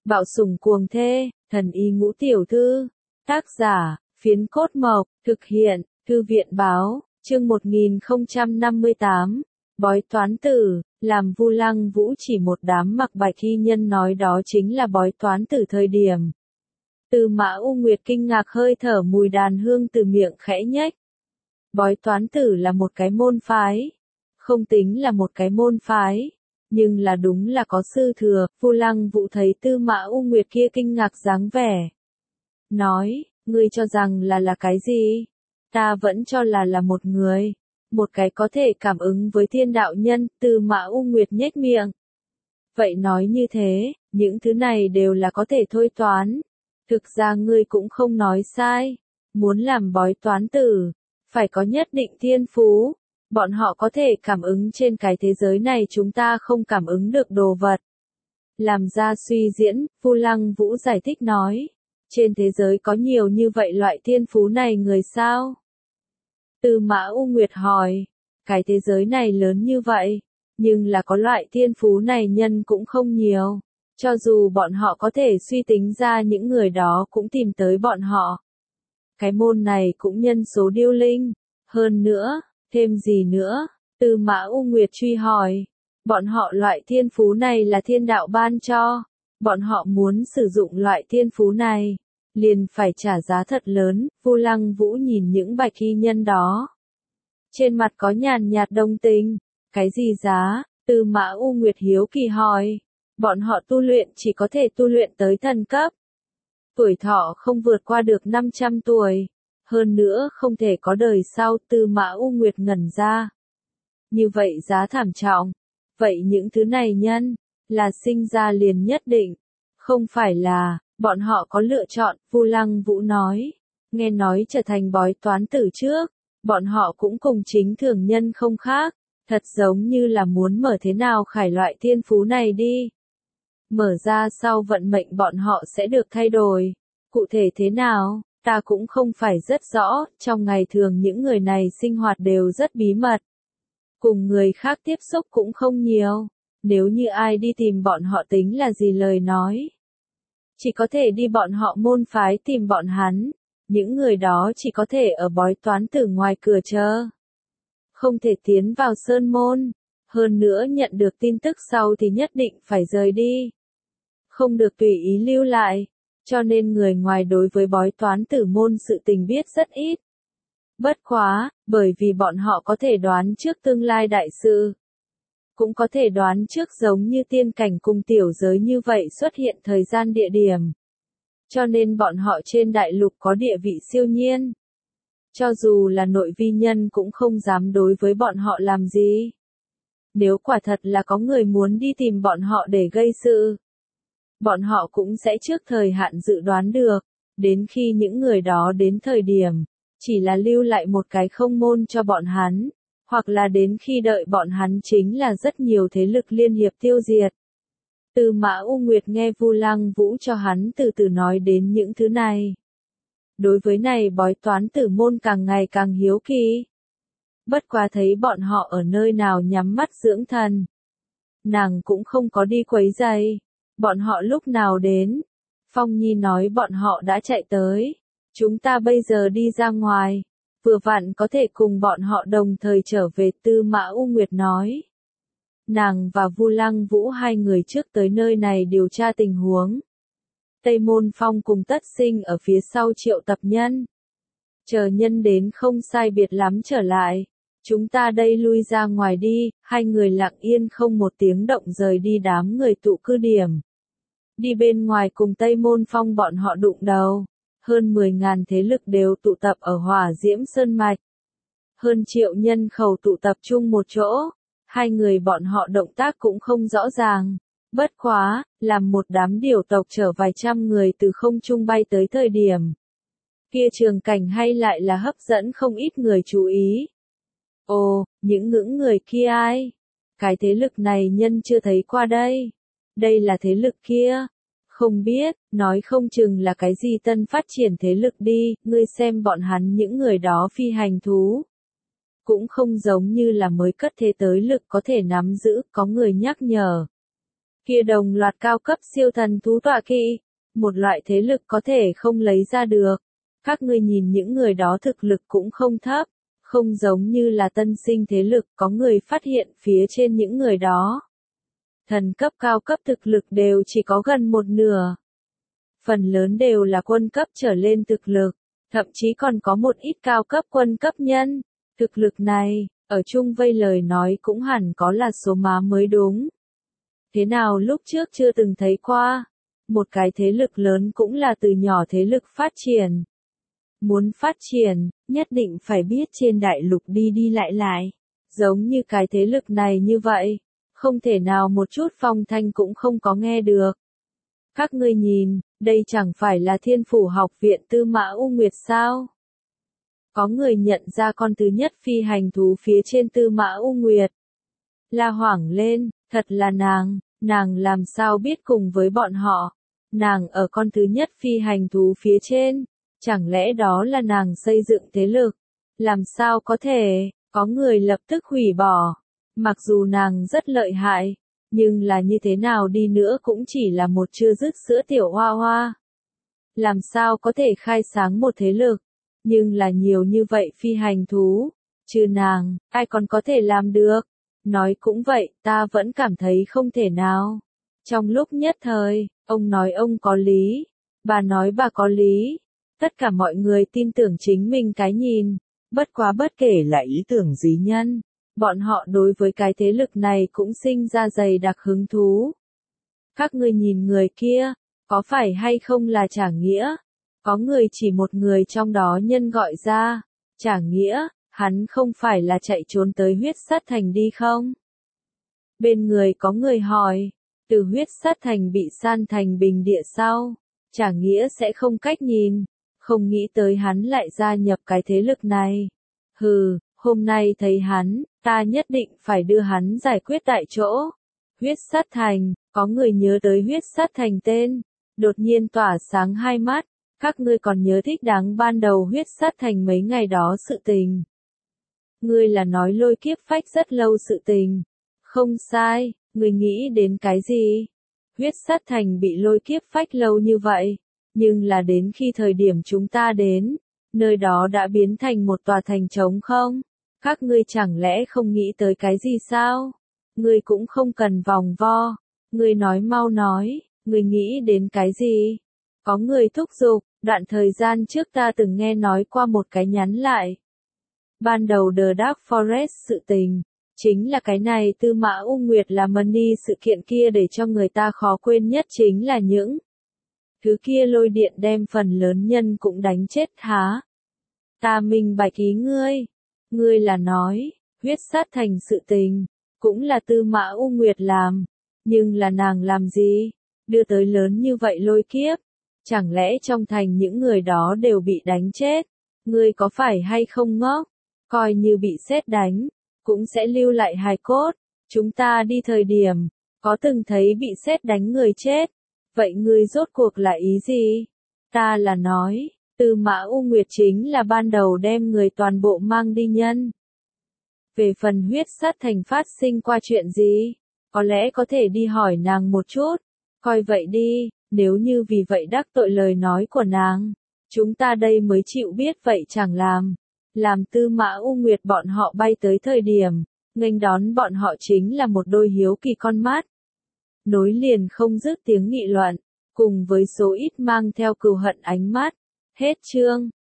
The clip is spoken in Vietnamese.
Bạo sủng cuồng thê, thần y ngũ tiểu thư. Tác giả, Phiến Cốt Mộc, thực hiện, Thư viện báo, chương 1058, bói toán tử, làm Vu Lăng Vũ chỉ một đám mặc bạch y nhân nói đó chính là bói toán tử thời điểm. Tư Mã U Nguyệt kinh ngạc hơi thở mùi đàn hương từ miệng khẽ nhếch. Bói toán tử là một cái môn phái. Không tính là một cái môn phái. Nhưng là đúng là có sư thừa, Vu Lăng Vũ thấy Tư Mã U Nguyệt kia kinh ngạc dáng vẻ. Nói, ngươi cho rằng là cái gì? Ta vẫn cho là một người. Một cái có thể cảm ứng với thiên đạo nhân, Tư Mã U Nguyệt nhếch miệng. Vậy nói như thế, những thứ này đều là có thể thôi toán. Thực ra ngươi cũng không nói sai. Muốn làm bói toán tử, phải có nhất định thiên phú. Bọn họ có thể cảm ứng trên cái thế giới này chúng ta không cảm ứng được đồ vật. Làm ra suy diễn, Vu Lăng Vũ giải thích nói. Trên thế giới có nhiều như vậy loại thiên phú này người sao? Tư Mã U Nguyệt hỏi. Cái thế giới này lớn như vậy, nhưng là có loại thiên phú này nhân cũng không nhiều. Cho dù bọn họ có thể suy tính ra những người đó cũng tìm tới bọn họ. Cái môn này cũng nhân số điêu linh. Hơn nữa, thêm gì nữa? Tư Mã U Nguyệt truy hỏi. Bọn họ loại thiên phú này là thiên đạo ban cho. Bọn họ muốn sử dụng loại thiên phú này, liền phải trả giá thật lớn. Vu Lăng Vũ nhìn những bạch y nhân đó. Trên mặt có nhàn nhạt đồng tình. Cái gì giá? Tư Mã U Nguyệt hiếu kỳ hỏi. Bọn họ tu luyện chỉ có thể tu luyện tới thần cấp. Tuổi thọ không vượt qua được 500 tuổi. Hơn nữa không thể có đời sau. Tư Mã U Nguyệt ngẩn ra. Như vậy giá thảm trọng. Vậy những thứ này nhân, là sinh ra liền nhất định. Không phải là, bọn họ có lựa chọn, Vu Lăng Vũ nói. Nghe nói trở thành bói toán tử trước, bọn họ cũng cùng chính thường nhân không khác. Thật giống như là muốn mở thế nào khải loại thiên phú này đi. Mở ra sau vận mệnh bọn họ sẽ được thay đổi. Cụ thể thế nào, ta cũng không phải rất rõ, trong ngày thường những người này sinh hoạt đều rất bí mật. Cùng người khác tiếp xúc cũng không nhiều. Nếu như ai đi tìm bọn họ tính là gì lời nói. Chỉ có thể đi bọn họ môn phái tìm bọn hắn. Những người đó chỉ có thể ở bói toán tử ngoài cửa chờ. Không thể tiến vào sơn môn. Hơn nữa nhận được tin tức sau thì nhất định phải rời đi. Không được tùy ý lưu lại. Cho nên người ngoài đối với bói toán tử môn sự tình biết rất ít. Bất quá, bởi vì bọn họ có thể đoán trước tương lai đại sự. Cũng có thể đoán trước giống như tiên cảnh cùng tiểu giới như vậy xuất hiện thời gian địa điểm. Cho nên bọn họ trên đại lục có địa vị siêu nhiên. Cho dù là nội vi nhân cũng không dám đối với bọn họ làm gì. Nếu quả thật là có người muốn đi tìm bọn họ để gây sự, bọn họ cũng sẽ trước thời hạn dự đoán được. Đến khi những người đó đến thời điểm, chỉ là lưu lại một cái không môn cho bọn hắn. Hoặc là đến khi đợi bọn hắn chính là rất nhiều thế lực liên hiệp tiêu diệt. Tư Mã U Nguyệt nghe Vu Lăng Vũ cho hắn từ từ nói đến những thứ này. Đối với này bói toán tử môn càng ngày càng hiếu kỳ. Bất quá thấy bọn họ ở nơi nào nhắm mắt dưỡng thần. Nàng cũng không có đi quấy rầy. Bọn họ lúc nào đến? Phong Nhi nói bọn họ đã chạy tới. Chúng ta bây giờ đi ra ngoài. Vừa vặn có thể cùng bọn họ đồng thời trở về. Tư Mã U Nguyệt nói. Nàng và Vu Lăng Vũ hai người trước tới nơi này điều tra tình huống. Tây Môn Phong cùng Tất Sinh ở phía sau triệu tập nhân. Chờ nhân đến không sai biệt lắm trở lại. Chúng ta đây lui ra ngoài đi. Hai người lặng yên không một tiếng động rời đi đám người tụ cư điểm. Đi bên ngoài cùng Tây Môn Phong bọn họ đụng đầu. Hơn 10.000 thế lực đều tụ tập ở Hỏa Diễm Sơn Mạch. Hơn triệu nhân khẩu tụ tập chung một chỗ. Hai người bọn họ động tác cũng không rõ ràng. Bất quá, làm một đám điểu tộc chở vài trăm người từ không trung bay tới thời điểm. Kia trường cảnh hay lại là hấp dẫn không ít người chú ý. Ồ, những ngưỡng người kia ai? Cái thế lực này nhân chưa thấy qua đây. Đây là thế lực kia. Không biết, nói không chừng là cái gì tân phát triển thế lực đi, ngươi xem bọn hắn những người đó phi hành thú. Cũng không giống như là mới cất thế tới lực có thể nắm giữ, có người nhắc nhở. kia đồng loạt cao cấp siêu thần thú tọa kỵ, một loại thế lực có thể không lấy ra được. Các ngươi nhìn những người đó thực lực cũng không thấp, không giống như là tân sinh thế lực có người phát hiện phía trên những người đó. Thần cấp cao cấp thực lực đều chỉ có gần một nửa. Phần lớn đều là quân cấp trở lên thực lực, thậm chí còn có một ít cao cấp quân cấp nhân. Thực lực này, ở chung vây lời nói cũng hẳn có là số má mới đúng. Thế nào lúc trước chưa từng thấy qua, một cái thế lực lớn cũng là từ nhỏ thế lực phát triển. Muốn phát triển, nhất định phải biết trên đại lục đi đi lại lại. Giống như cái thế lực này như vậy, không thể nào một chút phong thanh cũng không có nghe được. Các ngươi nhìn, đây chẳng phải là Thiên Phủ Học viện Tư Mã U Nguyệt sao? Có người nhận ra con thứ nhất phi hành thú phía trên Tư Mã U Nguyệt. La hoảng lên, thật là nàng làm sao biết cùng với bọn họ. Nàng ở con thứ nhất phi hành thú phía trên, chẳng lẽ đó là nàng xây dựng thế lực? Làm sao có thể, có người lập tức hủy bỏ. Mặc dù nàng rất lợi hại, nhưng là như thế nào đi nữa cũng chỉ là một chưa dứt sữa tiểu hoa hoa. Làm sao có thể khai sáng một thế lực, nhưng là nhiều như vậy phi hành thú, trừ nàng, ai còn có thể làm được. Nói cũng vậy, ta vẫn cảm thấy không thể nào. Trong lúc nhất thời, ông nói ông có lý, bà nói bà có lý. Tất cả mọi người tin tưởng chính mình cái nhìn, bất quá bất kể là ý tưởng gì nhân, bọn họ đối với cái thế lực này cũng sinh ra dày đặc hứng thú. Các ngươi nhìn người kia, có phải hay không là Trả Nghĩa? Có người chỉ một người trong đó nhân gọi ra, Trả Nghĩa, hắn không phải là chạy trốn tới huyết sát thành đi không? Bên người có người hỏi, từ huyết sát thành bị san thành bình địa sau, Trả Nghĩa sẽ không cách nhìn, không nghĩ tới hắn lại gia nhập cái thế lực này. Hừ, hôm nay thấy hắn, ta nhất định phải đưa hắn giải quyết tại chỗ. Huyết sát thành, có người nhớ tới huyết sát thành tên, đột nhiên tỏa sáng hai mắt. Các ngươi còn nhớ thích đáng ban đầu huyết sát thành mấy ngày đó sự tình. Ngươi là nói Lôi Kiếp Phách rất lâu sự tình. Không sai, ngươi nghĩ đến cái gì? Huyết sát thành bị Lôi Kiếp Phách lâu như vậy, nhưng là đến khi thời điểm chúng ta đến, nơi đó đã biến thành một tòa thành trống không? Các ngươi chẳng lẽ không nghĩ tới cái gì sao? Ngươi cũng không cần vòng vo, ngươi nói mau nói, ngươi nghĩ đến cái gì? Có người thúc giục, đoạn thời gian trước ta từng nghe nói qua một cái nhắn lại. Ban đầu The Dark Forest sự tình, chính là cái này Tư Mã U Nguyệt là money sự kiện kia để cho người ta khó quên nhất chính là những thứ kia lôi điện đem phần lớn nhân cũng đánh chết há. Ta minh bạch ý ngươi là nói, huyết sát thành sự tình, cũng là Tư Mã U Nguyệt làm, nhưng là nàng làm gì, đưa tới lớn như vậy lôi kiếp, chẳng lẽ trong thành những người đó đều bị đánh chết, ngươi có phải hay không ngốc, coi như bị sét đánh, cũng sẽ lưu lại hài cốt, chúng ta đi thời điểm, có từng thấy bị sét đánh người chết, vậy ngươi rốt cuộc là ý gì? Ta là nói, Tư Mã U Nguyệt chính là ban đầu đem người toàn bộ mang đi nhân. Về phần huyết sát thành phát sinh qua chuyện gì, có lẽ có thể đi hỏi nàng một chút, coi vậy đi, nếu như vì vậy đắc tội lời nói của nàng, chúng ta đây mới chịu biết vậy chẳng làm Tư Mã U Nguyệt bọn họ bay tới thời điểm, nghênh đón bọn họ chính là một đôi hiếu kỳ con mắt. Nối liền không dứt tiếng nghị luận, cùng với số ít mang theo cừu hận ánh mắt. Hết chương.